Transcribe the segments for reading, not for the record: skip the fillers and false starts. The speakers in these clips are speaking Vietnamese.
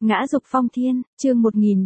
Ngã dục phong thiên, chương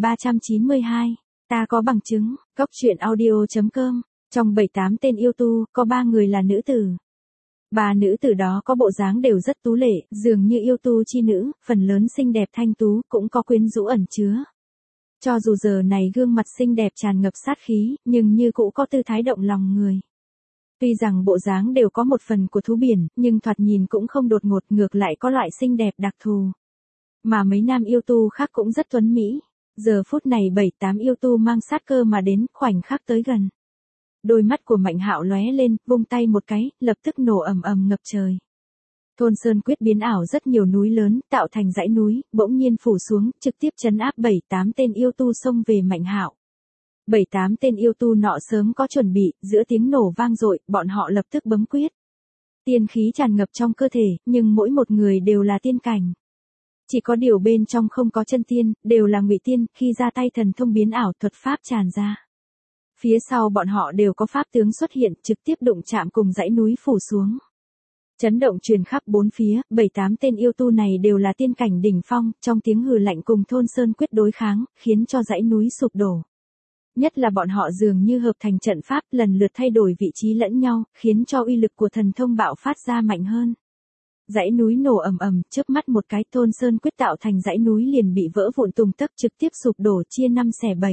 1392. Ta có bằng chứng, Cốc truyện audio.com. Trong 78 tên yêu tu, có 3 người là nữ tử. 3 nữ tử đó có bộ dáng đều rất tú lệ, dường như yêu tu chi nữ, phần lớn xinh đẹp thanh tú, cũng có quyến rũ ẩn chứa. Cho dù giờ này gương mặt xinh đẹp tràn ngập sát khí, nhưng như cũ có tư thái động lòng người. Tuy rằng bộ dáng đều có một phần của thú biển, nhưng thoạt nhìn cũng không đột ngột, ngược lại có loại xinh đẹp đặc thù. Mà mấy nam yêu tu khác cũng rất tuấn mỹ. Giờ phút này 7-8 yêu tu mang sát cơ mà đến, khoảnh khắc tới gần. Đôi mắt của Mạnh Hạo lóe lên, vung tay một cái, lập tức nổ ầm ầm ngập trời. Thôn Sơn quyết biến ảo rất nhiều núi lớn, tạo thành dãy núi, bỗng nhiên phủ xuống, trực tiếp trấn áp 7-8 tên yêu tu xông về Mạnh Hạo. 7-8 tên yêu tu nọ sớm có chuẩn bị, giữa tiếng nổ vang dội, bọn họ lập tức bấm quyết. Tiên khí tràn ngập trong cơ thể, nhưng mỗi một người đều là tiên cảnh. Chỉ có điều bên trong không có chân tiên, đều là ngụy tiên, khi ra tay thần thông biến ảo thuật pháp tràn ra. Phía sau bọn họ đều có pháp tướng xuất hiện, trực tiếp đụng chạm cùng dãy núi phủ xuống. Chấn động truyền khắp bốn phía, 7-8 tên yêu tu này đều là tiên cảnh đỉnh phong, trong tiếng hừ lạnh cùng Thôn Sơn quyết đối kháng, khiến cho dãy núi sụp đổ. Nhất là bọn họ dường như hợp thành trận pháp, lần lượt thay đổi vị trí lẫn nhau, khiến cho uy lực của thần thông bạo phát ra mạnh hơn. Dãy núi nổ ầm ầm, chớp mắt một cái, Thôn Sơn quyết tạo thành dãy núi liền bị vỡ vụn tùng tấc, trực tiếp sụp đổ chia 5 xẻ 7.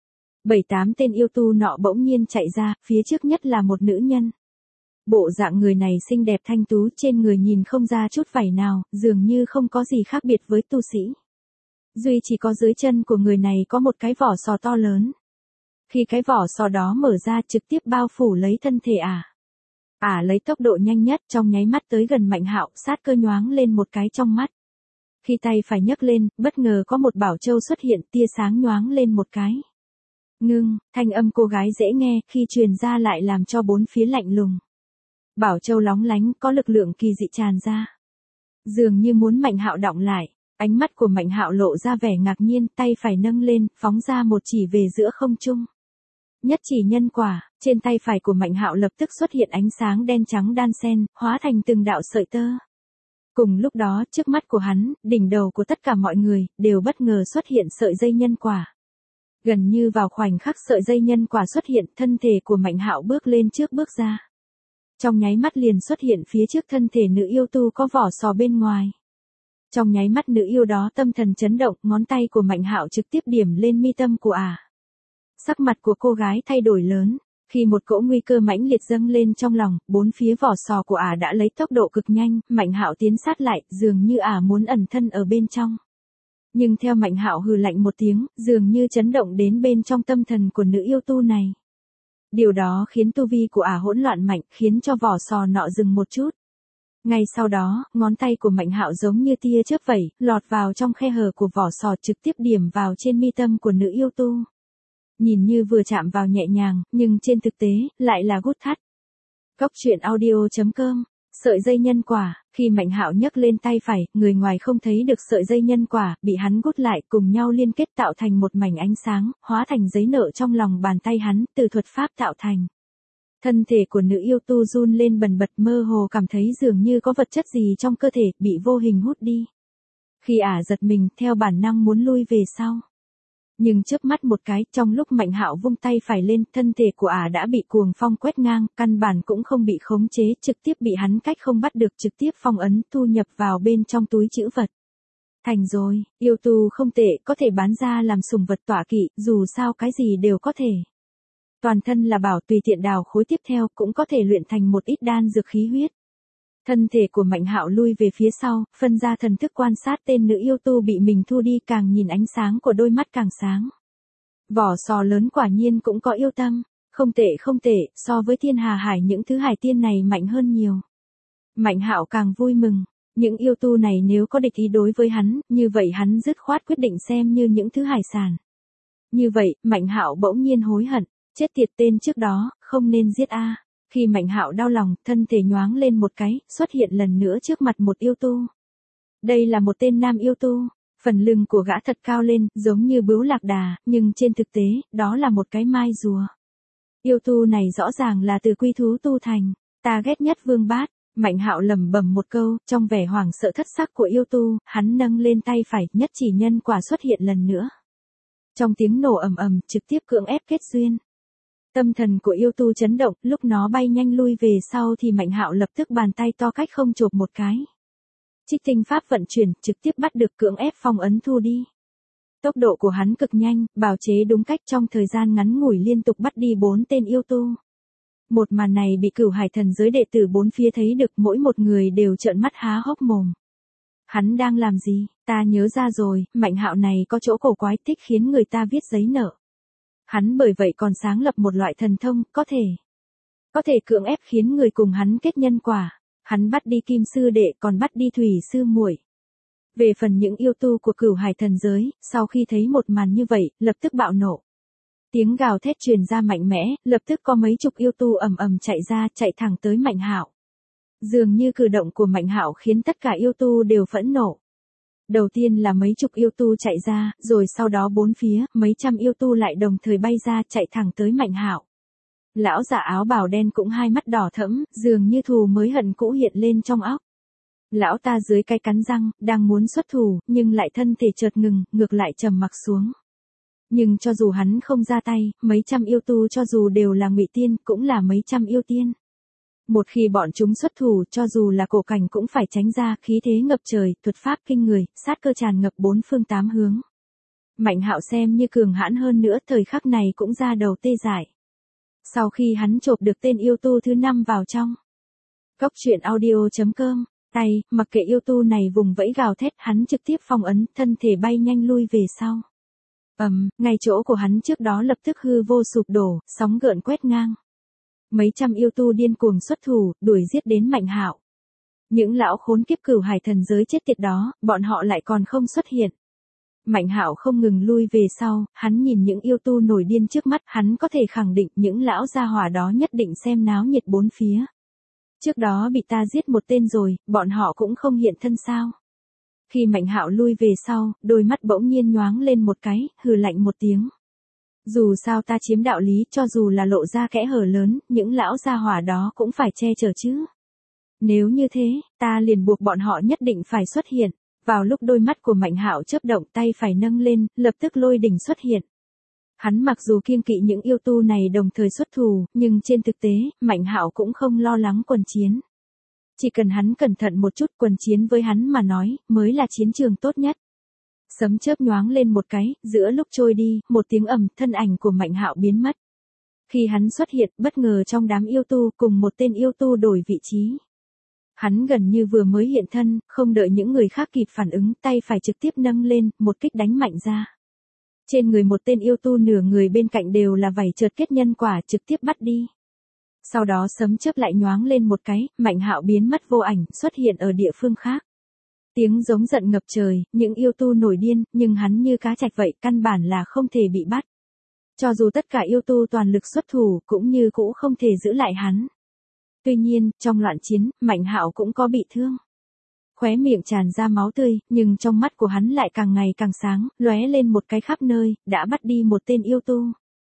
7-8 tên yêu tu nọ bỗng nhiên chạy ra, phía trước nhất là một nữ nhân. Bộ dạng người này xinh đẹp thanh tú, trên người nhìn không ra chút vảy nào, dường như không có gì khác biệt với tu sĩ. Duy chỉ có dưới chân của người này có một cái vỏ sò to lớn. Khi cái vỏ sò đó mở ra, trực tiếp bao phủ lấy thân thể lấy tốc độ nhanh nhất, trong nháy mắt tới gần Mạnh Hạo, sát cơ nhoáng lên một cái trong mắt. Khi tay phải nhấc lên, bất ngờ có một bảo châu xuất hiện, tia sáng nhoáng lên một cái. Ngưng, thanh âm cô gái dễ nghe, khi truyền ra lại làm cho bốn phía lạnh lùng. Bảo châu lóng lánh, có lực lượng kỳ dị tràn ra. Dường như muốn Mạnh Hạo đọng lại, ánh mắt của Mạnh Hạo lộ ra vẻ ngạc nhiên, tay phải nâng lên, phóng ra một chỉ về giữa không trung. Nhất chỉ nhân quả, trên tay phải của Mạnh Hạo lập tức xuất hiện ánh sáng đen trắng đan xen, hóa thành từng đạo sợi tơ. Cùng lúc đó, trước mắt của hắn, đỉnh đầu của tất cả mọi người, đều bất ngờ xuất hiện sợi dây nhân quả. Gần như vào khoảnh khắc sợi dây nhân quả xuất hiện, thân thể của Mạnh Hạo bước lên trước bước ra. Trong nháy mắt liền xuất hiện phía trước thân thể nữ yêu tu có vỏ sò bên ngoài. Trong nháy mắt nữ yêu đó tâm thần chấn động, ngón tay của Mạnh Hạo trực tiếp điểm lên mi tâm của Sắc mặt của cô gái thay đổi lớn, khi một cỗ nguy cơ mãnh liệt dâng lên trong lòng, bốn phía vỏ sò của đã lấy tốc độ cực nhanh, Mạnh Hạo tiến sát lại, dường như muốn ẩn thân ở bên trong. Nhưng theo Mạnh Hạo hừ lạnh một tiếng, dường như chấn động đến bên trong tâm thần của nữ yêu tu này. Điều đó khiến tu vi của hỗn loạn mạnh, khiến cho vỏ sò nọ dừng một chút. Ngay sau đó, ngón tay của Mạnh Hạo giống như tia chớp vẩy, lọt vào trong khe hở của vỏ sò, trực tiếp điểm vào trên mi tâm của nữ yêu tu. Nhìn như vừa chạm vào nhẹ nhàng, nhưng trên thực tế, lại là gút thắt. Cốc truyện audio.com. Sợi dây nhân quả, khi Mạnh Hạo nhấc lên tay phải, người ngoài không thấy được sợi dây nhân quả, bị hắn gút lại, cùng nhau liên kết tạo thành một mảnh ánh sáng, hóa thành giấy nợ trong lòng bàn tay hắn, từ thuật pháp tạo thành. Thân thể của nữ yêu tu run lên bần bật, mơ hồ cảm thấy dường như có vật chất gì trong cơ thể, bị vô hình hút đi. Khi giật mình, theo bản năng muốn lui về sau. Nhưng chớp mắt một cái, trong lúc Mạnh Hạo vung tay phải lên, thân thể của đã bị cuồng phong quét ngang, căn bản cũng không bị khống chế, trực tiếp bị hắn cách không bắt được, trực tiếp phong ấn, thu nhập vào bên trong túi trữ vật. Thành rồi, yêu tu không tệ, có thể bán ra làm sùng vật tọa kỵ, dù sao cái gì đều có thể. Toàn thân là bảo, tùy tiện đào khối tiếp theo, cũng có thể luyện thành một ít đan dược khí huyết. Thân thể của Mạnh Hạo lui về phía sau, phân ra thần thức quan sát tên nữ yêu tu bị mình thu đi, càng nhìn ánh sáng của đôi mắt càng sáng. Vỏ sò lớn quả nhiên cũng có yêu tâm, không tệ, so với thiên hà hải những thứ hải tiên này mạnh hơn nhiều. Mạnh Hạo càng vui mừng, những yêu tu này nếu có địch ý đối với hắn, như vậy hắn dứt khoát quyết định xem như những thứ hải sản. Như vậy, Mạnh Hạo bỗng nhiên hối hận, chết tiệt, tên trước đó, không nên giết Khi Mạnh Hạo đau lòng, thân thể nhoáng lên một cái, xuất hiện lần nữa trước mặt một yêu tu. Đây là một tên nam yêu tu, phần lưng của gã thật cao lên, giống như bướu lạc đà, nhưng trên thực tế, đó là một cái mai rùa. Yêu tu này rõ ràng là từ quy thú tu thành, ta ghét nhất vương bát, Mạnh Hạo lẩm bẩm một câu, trong vẻ hoảng sợ thất sắc của yêu tu, hắn nâng lên tay phải, nhất chỉ nhân quả xuất hiện lần nữa. Trong tiếng nổ ầm ầm, trực tiếp cưỡng ép kết duyên. Tâm thần của yêu tu chấn động, lúc nó bay nhanh lui về sau thì Mạnh Hạo lập tức bàn tay to cách không chộp một cái. Trích tinh pháp vận chuyển, trực tiếp bắt được cưỡng ép phong ấn thu đi. Tốc độ của hắn cực nhanh, bào chế đúng cách, trong thời gian ngắn ngủi liên tục bắt đi 4 tên yêu tu. Một màn này bị Cửu Hải thần giới đệ tử bốn phía thấy được, mỗi một người đều trợn mắt há hốc mồm. Hắn đang làm gì? Ta nhớ ra rồi, Mạnh Hạo này có chỗ cổ quái, thích khiến người ta viết giấy nợ. Hắn bởi vậy còn sáng lập một loại thần thông, có thể cưỡng ép khiến người cùng hắn kết nhân quả. Hắn bắt đi Kim sư đệ, còn bắt đi Thủy sư muội. Về phần những yêu tu của Cửu Hải thần giới, sau khi thấy một màn như vậy, lập tức bạo nộ. Tiếng gào thét truyền ra mạnh mẽ, lập tức có mấy chục yêu tu ầm ầm chạy ra, chạy thẳng tới Mạnh Hạo. Dường như cử động của Mạnh Hạo khiến tất cả yêu tu đều phẫn nộ. Đầu tiên là mấy chục yêu tu chạy ra, rồi sau đó bốn phía, mấy trăm yêu tu lại đồng thời bay ra, chạy thẳng tới Mạnh Hạo. Lão giả áo bào đen cũng hai mắt đỏ thẫm, dường như thù mới hận cũ hiện lên trong óc. Lão ta dưới cái cắn răng, đang muốn xuất thủ, nhưng lại thân thể chợt ngừng, ngược lại trầm mặc xuống. Nhưng cho dù hắn không ra tay, mấy trăm yêu tu cho dù đều là ngụy tiên, cũng là mấy trăm yêu tiên. Một khi bọn chúng xuất thủ, cho dù là cổ cảnh cũng phải tránh ra, khí thế ngập trời, thuật pháp kinh người, sát cơ tràn ngập bốn phương tám hướng. Mạnh Hạo xem như cường hãn hơn nữa, thời khắc này cũng ra đầu tê dại. Sau khi hắn chộp được tên yêu tu thứ 5 vào trong Cốc truyện audio.com, tay, mặc kệ yêu tu này vùng vẫy gào thét, hắn trực tiếp phong ấn, thân thể bay nhanh lui về sau. Ngay chỗ của hắn trước đó lập tức hư vô sụp đổ, sóng gợn quét ngang. Mấy trăm yêu tu điên cuồng xuất thủ, đuổi giết đến Mạnh Hạo. Những lão khốn kiếp Cửu Hải thần giới chết tiệt đó, bọn họ lại còn không xuất hiện. Mạnh Hạo không ngừng lui về sau, hắn nhìn những yêu tu nổi điên trước mắt, hắn có thể khẳng định những lão gia hỏa đó nhất định xem náo nhiệt bốn phía. Trước đó bị ta giết một tên rồi, bọn họ cũng không hiện thân sao? Khi Mạnh Hạo lui về sau, đôi mắt bỗng nhiên nhoáng lên một cái, hừ lạnh một tiếng. Dù sao ta chiếm đạo lý, cho dù là lộ ra kẽ hở lớn, những lão gia hỏa đó cũng phải che chở chứ. Nếu như thế, ta liền buộc bọn họ nhất định phải xuất hiện. Vào lúc đôi mắt của Mạnh Hạo chớp động, tay phải nâng lên, lập tức lôi đỉnh xuất hiện. Hắn mặc dù kiêng kỵ những yêu tu này đồng thời xuất thủ, nhưng trên thực tế, Mạnh Hạo cũng không lo lắng quần chiến. Chỉ cần hắn cẩn thận một chút, quần chiến với hắn mà nói, mới là chiến trường tốt nhất. Sấm chớp nhoáng lên một cái, giữa lúc trôi đi, một tiếng ầm, thân ảnh của Mạnh Hạo biến mất. Khi hắn xuất hiện, bất ngờ trong đám yêu tu, cùng một tên yêu tu đổi vị trí. Hắn gần như vừa mới hiện thân, không đợi những người khác kịp phản ứng, tay phải trực tiếp nâng lên, một kích đánh mạnh ra. Trên người một tên yêu tu, nửa người bên cạnh đều là vảy chợt kết nhân quả, trực tiếp bắt đi. Sau đó sấm chớp lại nhoáng lên một cái, Mạnh Hạo biến mất vô ảnh, xuất hiện ở địa phương khác. Tiếng giống giận ngập trời, những yêu tu nổi điên, nhưng hắn như cá trạch vậy, căn bản là không thể bị bắt. Cho dù tất cả yêu tu toàn lực xuất thủ, cũng như cũ không thể giữ lại hắn. Tuy nhiên, trong loạn chiến, Mạnh Hạo cũng có bị thương. Khóe miệng tràn ra máu tươi, nhưng trong mắt của hắn lại càng ngày càng sáng, lóe lên một cái khắp nơi, đã bắt đi một tên yêu tu.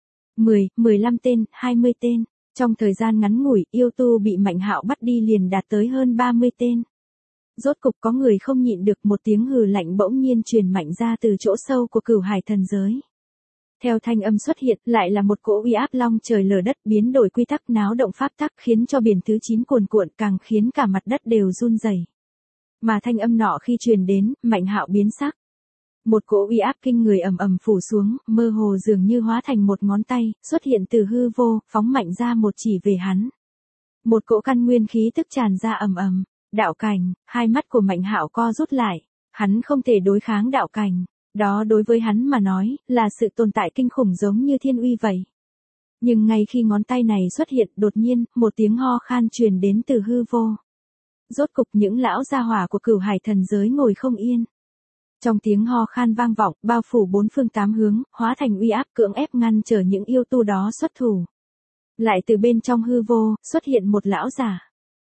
10, 15 tên, 20 tên. Trong thời gian ngắn ngủi, yêu tu bị Mạnh Hạo bắt đi liền đạt tới hơn 30 tên. Rốt cục có người không nhịn được, một tiếng hừ lạnh bỗng nhiên truyền mạnh ra từ chỗ sâu của Cửu Hải thần giới. Theo thanh âm xuất hiện, lại là một cỗ uy áp long trời lở đất, biến đổi quy tắc, náo động pháp tắc, khiến cho biển thứ 9 cuồn cuộn, càng khiến cả mặt đất đều run rẩy. Mà thanh âm nọ khi truyền đến, Mạnh Hạo biến sắc. Một cỗ uy áp kinh người ầm ầm phủ xuống, mơ hồ dường như hóa thành một ngón tay, xuất hiện từ hư vô, phóng mạnh ra một chỉ về hắn. Một cỗ căn nguyên khí tức tràn ra ầm ầm. Đạo cảnh, hai mắt của Mạnh Hạo co rút lại, hắn không thể đối kháng đạo cảnh, đó đối với hắn mà nói, là sự tồn tại kinh khủng giống như thiên uy vậy. Nhưng ngay khi ngón tay này xuất hiện, đột nhiên, một tiếng ho khan truyền đến từ hư vô. Rốt cục những lão gia hỏa của Cửu Hải thần giới ngồi không yên. Trong tiếng ho khan vang vọng, bao phủ bốn phương tám hướng, hóa thành uy áp cưỡng ép ngăn trở những yêu tu đó xuất thủ. Lại từ bên trong hư vô, xuất hiện một lão giả.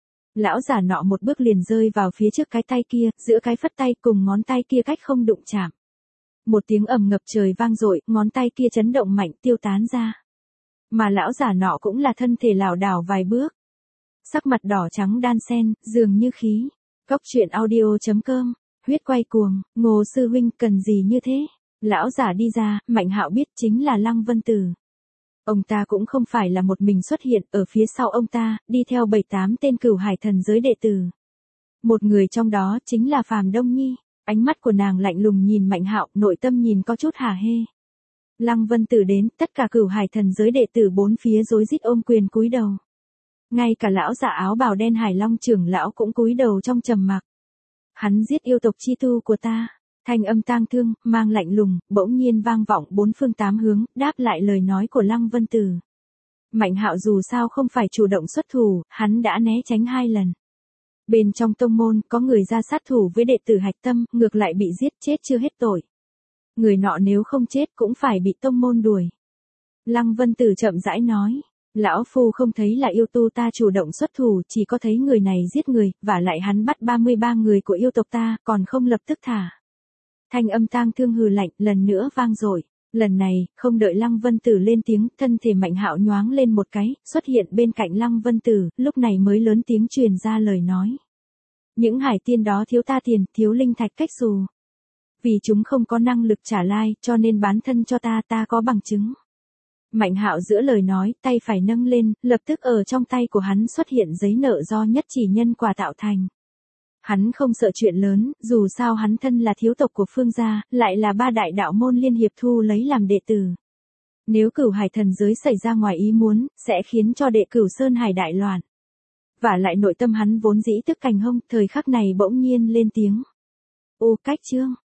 Lão giả nọ một bước liền rơi vào phía trước cái tay kia, giữa cái phất tay cùng ngón tay kia cách không đụng chạm. Một tiếng ầm ngập trời vang dội, ngón tay kia chấn động mạnh, tiêu tán ra. Mà lão giả nọ cũng là thân thể lảo đảo vài bước. Sắc mặt đỏ trắng đan xen, dường như khí. Cóc truyện audio.com, huyết quay cuồng, Ngô sư huynh cần gì như thế? Lão giả đi ra, Mạnh Hạo biết chính là Lăng Vân Tử. Ông ta cũng không phải là một mình xuất hiện, ở phía sau ông ta, đi theo 7-8 tên Cửu Hải thần giới đệ tử. Một người trong đó chính là Phàm Đông Nhi, ánh mắt của nàng lạnh lùng nhìn Mạnh Hạo, nội tâm nhìn có chút hả hê. Lăng Vân Tử đến, tất cả Cửu Hải thần giới đệ tử bốn phía rối rít ôm quyền cúi đầu. Ngay cả lão giả áo bào đen Hải Long trưởng lão cũng cúi đầu trong trầm mặc. Hắn giết yêu tộc chi tu của ta. Thanh âm tang thương, mang lạnh lùng, bỗng nhiên vang vọng bốn phương tám hướng, đáp lại lời nói của Lăng Vân Tử. Mạnh Hạo dù sao không phải chủ động xuất thủ, hắn đã né tránh 2 lần. Bên trong tông môn, có người ra sát thủ với đệ tử Hạch Tâm, ngược lại bị giết chết chưa hết tội. Người nọ nếu không chết cũng phải bị tông môn đuổi. Lăng Vân Tử chậm rãi nói. Lão Phu không thấy là yêu tu ta chủ động xuất thủ, chỉ có thấy người này giết người, và lại hắn bắt 33 người của yêu tộc ta, còn không lập tức thả. Thanh âm tang thương hừ lạnh, lần nữa vang dội. Lần này, không đợi Lăng Vân Tử lên tiếng, thân thể Mạnh Hạo nhoáng lên một cái, xuất hiện bên cạnh Lăng Vân Tử, lúc này mới lớn tiếng truyền ra lời nói. Những hải tiên đó thiếu ta tiền, thiếu linh thạch cách xù. Vì chúng không có năng lực trả lai, cho nên bán thân cho ta, ta có bằng chứng. Mạnh Hạo giữa lời nói, tay phải nâng lên, lập tức ở trong tay của hắn xuất hiện giấy nợ do nhất chỉ nhân quả tạo thành. Hắn không sợ chuyện lớn, dù sao hắn thân là thiếu tộc của Phương gia, lại là 3 đại đạo môn liên hiệp thu lấy làm đệ tử. Nếu Cửu Hải thần giới xảy ra ngoài ý muốn, sẽ khiến cho đệ Cửu Sơn Hải đại loạn. Và lại nội tâm hắn vốn dĩ tức cành hông, thời khắc này bỗng nhiên lên tiếng. Ô cách chương.